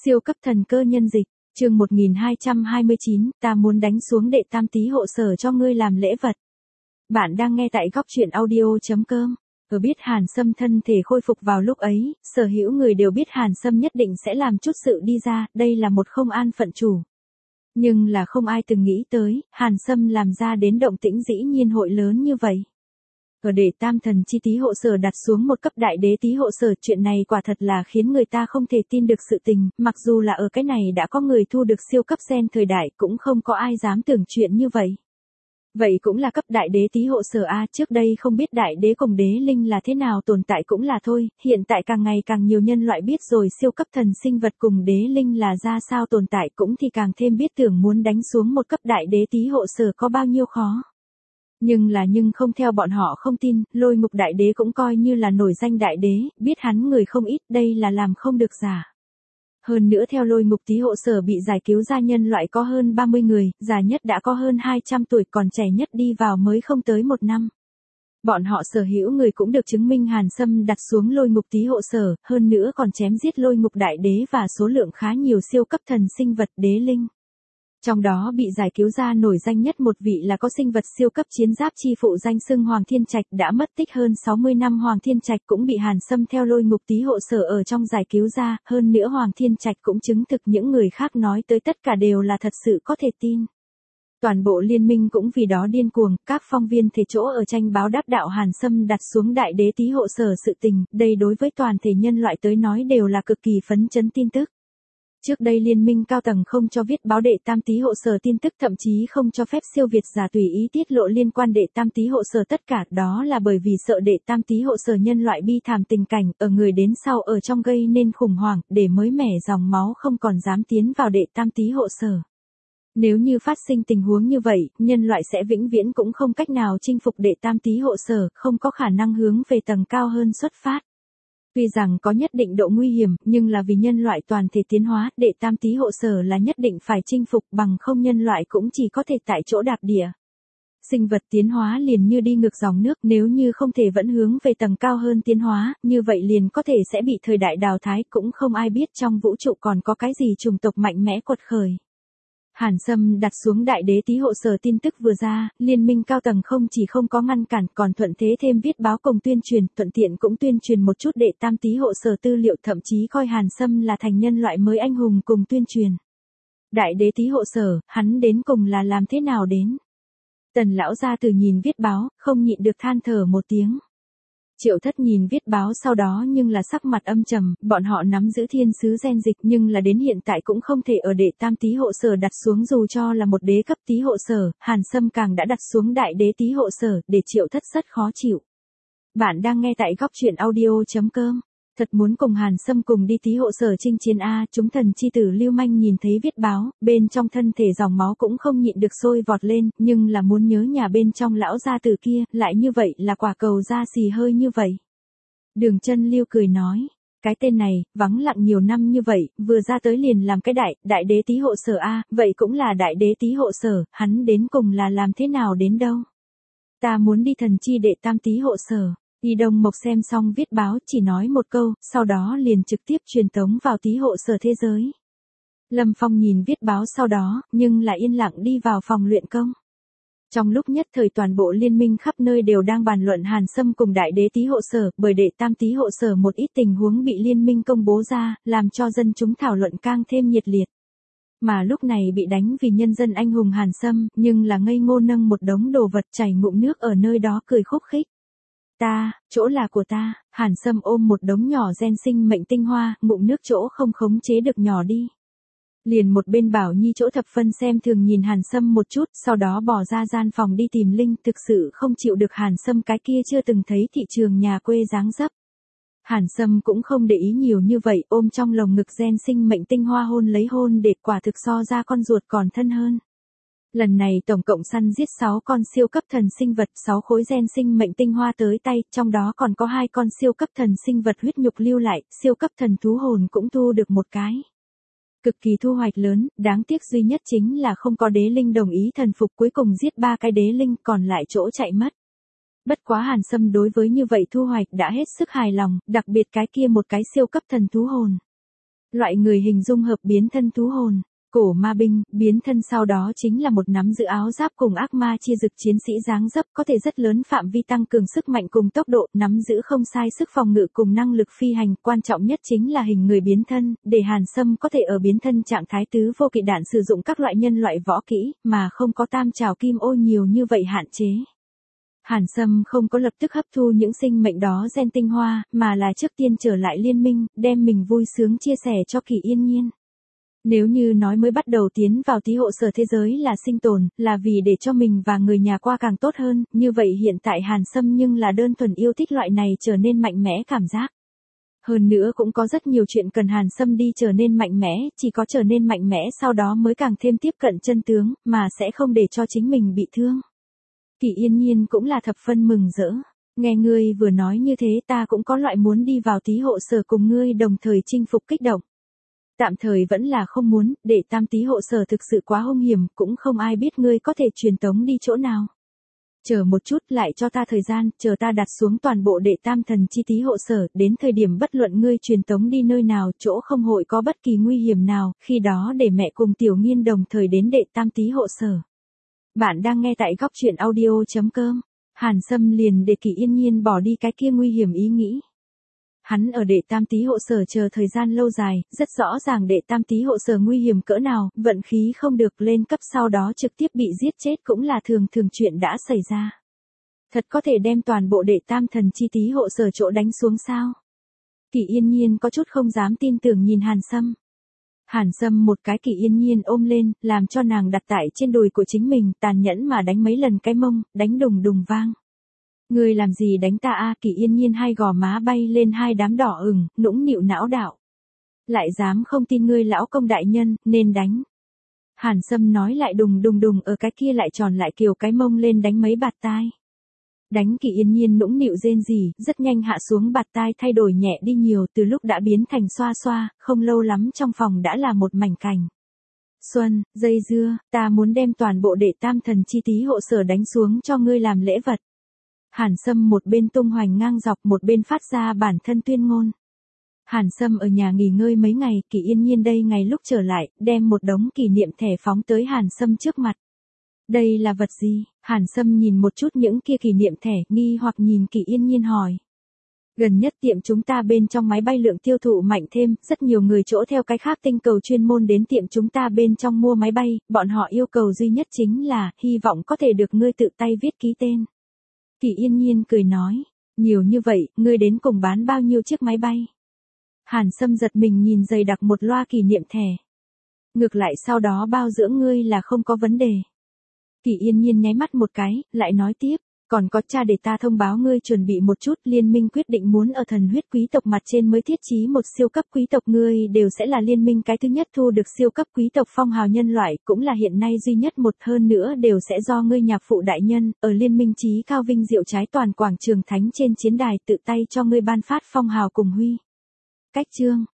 Siêu cấp thần cơ nhân dịch, chương 1229, ta muốn đánh xuống đệ tam tí hộ sở cho ngươi làm lễ vật. Bạn đang nghe tại góc truyện audio.com. Ở biết Hàn Sâm thân thể khôi phục vào lúc ấy, sở hữu người đều biết Hàn Sâm nhất định sẽ làm chút sự đi ra, đây là một không an phận chủ. Nhưng là không ai từng nghĩ tới, Hàn Sâm làm ra đến động tĩnh dĩ nhiên hội lớn như vậy. Ở đệ tam thần chi tí hộ sở đặt xuống một cấp đại đế tí hộ sở, chuyện này quả thật là khiến người ta không thể tin được sự tình, mặc dù là ở cái này đã có người thu được siêu cấp gen thời đại cũng không có ai dám tưởng chuyện như vậy. Vậy cũng là cấp đại đế tí hộ sở A, trước đây không biết đại đế cùng đế linh là thế nào tồn tại cũng là thôi, hiện tại càng ngày càng nhiều nhân loại biết rồi siêu cấp thần sinh vật cùng đế linh là ra sao tồn tại cũng thì càng thêm biết tưởng muốn đánh xuống một cấp đại đế tí hộ sở có bao nhiêu khó. Nhưng không theo bọn họ không tin, Lôi Ngục đại đế cũng coi như là nổi danh đại đế, biết hắn người không ít, đây là làm không được giả. Hơn nữa theo Lôi Ngục tí hộ sở bị giải cứu ra nhân loại có hơn 30 người, già nhất đã có hơn 200 tuổi, còn trẻ nhất đi vào mới không tới 1 năm. Bọn họ sở hữu người cũng được chứng minh Hàn Sâm đặt xuống Lôi Ngục tí hộ sở, hơn nữa còn chém giết Lôi Ngục đại đế và số lượng khá nhiều siêu cấp thần sinh vật đế linh. Trong đó bị giải cứu ra nổi danh nhất một vị là có sinh vật siêu cấp chiến giáp chi phụ danh xưng Hoàng Thiên Trạch, đã mất tích hơn 60 năm. Hoàng Thiên Trạch cũng bị Hàn Sâm theo Lôi Ngục tí hộ sở ở trong giải cứu ra, hơn nữa Hoàng Thiên Trạch cũng chứng thực những người khác nói tới tất cả đều là thật sự có thể tin. Toàn bộ liên minh cũng vì đó điên cuồng, các phong viên thể chỗ ở tranh báo đáp đạo Hàn Sâm đặt xuống đại đế tí hộ sở sự tình, đây đối với toàn thể nhân loại tới nói đều là cực kỳ phấn chấn tin tức. Trước đây liên minh cao tầng không cho viết báo đệ tam tí hộ sở tin tức, thậm chí không cho phép siêu việt giả tùy ý tiết lộ liên quan đệ tam tí hộ sở, tất cả đó là bởi vì sợ đệ tam tí hộ sở nhân loại bi thảm tình cảnh ở người đến sau ở trong gây nên khủng hoảng, để mới mẻ dòng máu không còn dám tiến vào đệ tam tí hộ sở. Nếu như phát sinh tình huống như vậy, nhân loại sẽ vĩnh viễn cũng không cách nào chinh phục đệ tam tí hộ sở, không có khả năng hướng về tầng cao hơn xuất phát. Tuy rằng có nhất định độ nguy hiểm, nhưng là vì nhân loại toàn thể tiến hóa, đệ tam tí hộ sở là nhất định phải chinh phục, bằng không nhân loại cũng chỉ có thể tại chỗ đạp địa. Sinh vật tiến hóa liền như đi ngược dòng nước, nếu như không thể vẫn hướng về tầng cao hơn tiến hóa, như vậy liền có thể sẽ bị thời đại đào thái, cũng không ai biết trong vũ trụ còn có cái gì chủng tộc mạnh mẽ quật khởi. Hàn Sâm đặt xuống đại đế tí hộ sở tin tức vừa ra, liên minh cao tầng không chỉ không có ngăn cản, còn thuận thế thêm viết báo cùng tuyên truyền, thuận tiện cũng tuyên truyền một chút đệ tam tí hộ sở tư liệu, thậm chí coi Hàn Sâm là thành nhân loại mới anh hùng cùng tuyên truyền. Đại đế tí hộ sở, hắn đến cùng là làm thế nào đến? Tần lão gia tử nhìn viết báo, không nhịn được than thở một tiếng. Triệu Thất nhìn viết báo sau đó nhưng là sắc mặt âm trầm, bọn họ nắm giữ thiên sứ gen dịch nhưng là đến hiện tại cũng không thể ở đệ tam tí hộ sở đặt xuống dù cho là một đế cấp tí hộ sở, Hàn Sâm càng đã đặt xuống đại đế tí hộ sở, để Triệu Thất rất khó chịu. Bạn đang nghe tại góc truyện audio.com. Thật muốn cùng Hàn Sâm cùng đi tí hộ sở chinh chiến A, chúng thần chi tử lưu manh nhìn thấy viết báo, bên trong thân thể dòng máu cũng không nhịn được sôi vọt lên, nhưng là muốn nhớ nhà bên trong lão gia tử kia, lại như vậy là quả cầu da xì hơi như vậy. Đường Chân Lưu cười nói, cái tên này, vắng lặng nhiều năm như vậy, vừa ra tới liền làm cái đại đế tí hộ sở A, vậy cũng là đại đế tí hộ sở, hắn đến cùng là làm thế nào đến đâu? Ta muốn đi thần chi đệ tam tí hộ sở. Y Đông Mộc xem xong viết báo chỉ nói một câu, sau đó liền trực tiếp truyền tống vào tí hộ sở thế giới. Lâm Phong nhìn viết báo sau đó, nhưng là yên lặng đi vào phòng luyện công. Trong lúc nhất thời toàn bộ liên minh khắp nơi đều đang bàn luận Hàn Sâm cùng đại đế tí hộ sở, bởi đệ tam tí hộ sở một ít tình huống bị liên minh công bố ra, làm cho dân chúng thảo luận càng thêm nhiệt liệt. Mà lúc này bị đánh vì nhân dân anh hùng Hàn Sâm, nhưng là ngây ngô nâng một đống đồ vật chảy ngụm nước ở nơi đó cười khúc khích. Chỗ là của ta, Hàn Sâm ôm một đống nhỏ gen sinh mệnh tinh hoa, ngụm nước chỗ không khống chế được nhỏ đi. Liền một bên Bảo Nhi chỗ thập phân xem thường nhìn Hàn Sâm một chút, sau đó bỏ ra gian phòng đi tìm Linh, thực sự không chịu được Hàn Sâm cái kia chưa từng thấy thị trường nhà quê dáng dấp. Hàn Sâm cũng không để ý nhiều như vậy, ôm trong lồng ngực gen sinh mệnh tinh hoa hôn lấy hôn để quả thực so ra con ruột còn thân hơn. Lần này tổng cộng săn giết 6 con siêu cấp thần sinh vật, 6 khối gen sinh mệnh tinh hoa tới tay, trong đó còn có 2 con siêu cấp thần sinh vật huyết nhục lưu lại, siêu cấp thần thú hồn cũng thu được một cái. Cực kỳ thu hoạch lớn, đáng tiếc duy nhất chính là không có đế linh đồng ý thần phục, cuối cùng giết 3 cái đế linh còn lại chỗ chạy mất. Bất quá Hàn Sâm đối với như vậy thu hoạch đã hết sức hài lòng, đặc biệt cái kia một cái siêu cấp thần thú hồn. Loại người hình dung hợp biến thân thú hồn. Cổ ma binh, biến thân sau đó chính là một nắm giữ áo giáp cùng ác ma chia dực chiến sĩ dáng dấp có thể rất lớn phạm vi tăng cường sức mạnh cùng tốc độ, nắm giữ không sai sức phòng ngự cùng năng lực phi hành, quan trọng nhất chính là hình người biến thân, để Hàn Sâm có thể ở biến thân trạng thái tứ vô kỵ đạn sử dụng các loại nhân loại võ kỹ, mà không có tam trảo kim ô nhiều như vậy hạn chế. Hàn Sâm không có lập tức hấp thu những sinh mệnh đó gen tinh hoa, mà là trước tiên trở lại liên minh, đem mình vui sướng chia sẻ cho Kỳ Yên Nhiên. Nếu như nói mới bắt đầu tiến vào tí hộ sở thế giới là sinh tồn, là vì để cho mình và người nhà qua càng tốt hơn, như vậy hiện tại Hàn Sâm nhưng là đơn thuần yêu thích loại này trở nên mạnh mẽ cảm giác. Hơn nữa cũng có rất nhiều chuyện cần Hàn Sâm đi trở nên mạnh mẽ, chỉ có trở nên mạnh mẽ sau đó mới càng thêm tiếp cận chân tướng, mà sẽ không để cho chính mình bị thương. Kỳ Yên Nhiên cũng là thập phân mừng rỡ. Nghe ngươi vừa nói như thế ta cũng có loại muốn đi vào tí hộ sở cùng ngươi đồng thời chinh phục kích động. Tạm thời vẫn là không muốn, để tam tí hộ sở thực sự quá hung hiểm, cũng không ai biết ngươi có thể truyền tống đi chỗ nào. Chờ một chút lại cho ta thời gian, chờ ta đặt xuống toàn bộ đệ tam thần chi tí hộ sở, đến thời điểm bất luận ngươi truyền tống đi nơi nào, chỗ không hội có bất kỳ nguy hiểm nào, khi đó để mẹ cùng Tiểu Nghiên đồng thời đến đệ tam tí hộ sở. Bạn đang nghe tại góc truyện audio.com. Hàn Sâm liền để Kỳ Yên Nhiên bỏ đi cái kia nguy hiểm ý nghĩ. Hắn ở đệ tam tí hộ sở chờ thời gian lâu dài, rất rõ ràng đệ tam tí hộ sở nguy hiểm cỡ nào, vận khí không được lên cấp sau đó trực tiếp bị giết chết cũng là thường chuyện đã xảy ra. Thật có thể đem toàn bộ đệ tam thần chi tí hộ sở chỗ đánh xuống sao? Kỳ Yên Nhiên có chút không dám tin tưởng nhìn Hàn Sâm. Hàn Sâm một cái Kỳ Yên Nhiên ôm lên, làm cho nàng đặt tại trên đùi của chính mình, tàn nhẫn mà đánh mấy lần cái mông, đánh đùng đùng vang. Ngươi làm gì đánh ta a? Kỳ Yên Nhiên hai gò má bay lên hai đám đỏ ửng, nũng nịu não đạo. Lại dám không tin ngươi lão công đại nhân, nên đánh. Hàn Sâm nói lại đùng đùng ở cái kia lại tròn lại kiều cái mông lên đánh mấy bạt tai. Đánh Kỳ Yên Nhiên nũng nịu rên rỉ, rất nhanh hạ xuống bạt tai thay đổi nhẹ đi nhiều, từ lúc đã biến thành xoa xoa, không lâu lắm trong phòng đã là một mảnh cảnh. Xuân, dây dưa, ta muốn đem toàn bộ đệ tam thần chi tí hộ sở đánh xuống cho ngươi làm lễ vật. Hàn Sâm một bên tung hoành ngang dọc một bên phát ra bản thân tuyên ngôn. Hàn Sâm ở nhà nghỉ ngơi mấy ngày, Kỳ Yên Nhiên đây ngày lúc trở lại, đem một đống kỷ niệm thẻ phóng tới Hàn Sâm trước mặt. Đây là vật gì? Hàn Sâm nhìn một chút những kia kỷ niệm thẻ, nghi hoặc nhìn Kỳ Yên Nhiên hỏi. Gần nhất tiệm chúng ta bên trong máy bay lượng tiêu thụ mạnh thêm, rất nhiều người chỗ theo cái khác tinh cầu chuyên môn đến tiệm chúng ta bên trong mua máy bay, bọn họ yêu cầu duy nhất chính là, hy vọng có thể được ngươi tự tay viết ký tên. Kỳ Yên Nhiên cười nói, nhiều như vậy, ngươi đến cùng bán bao nhiêu chiếc máy bay? Hàn Sâm giật mình nhìn dày đặc một loa kỷ niệm thẻ. Ngược lại sau đó bao dưỡng ngươi là không có vấn đề. Kỳ Yên Nhiên nháy mắt một cái, lại nói tiếp, còn có cha để ta thông báo ngươi chuẩn bị một chút, liên minh quyết định muốn ở thần huyết quý tộc mặt trên mới thiết trí một siêu cấp quý tộc, ngươi đều sẽ là liên minh cái thứ nhất thu được siêu cấp quý tộc phong hào nhân loại, cũng là hiện nay duy nhất một, hơn nữa đều sẽ do ngươi nhạc phụ đại nhân, ở liên minh chí cao vinh diệu trái toàn quảng trường thánh trên chiến đài tự tay cho ngươi ban phát phong hào cùng huy. Cách chương.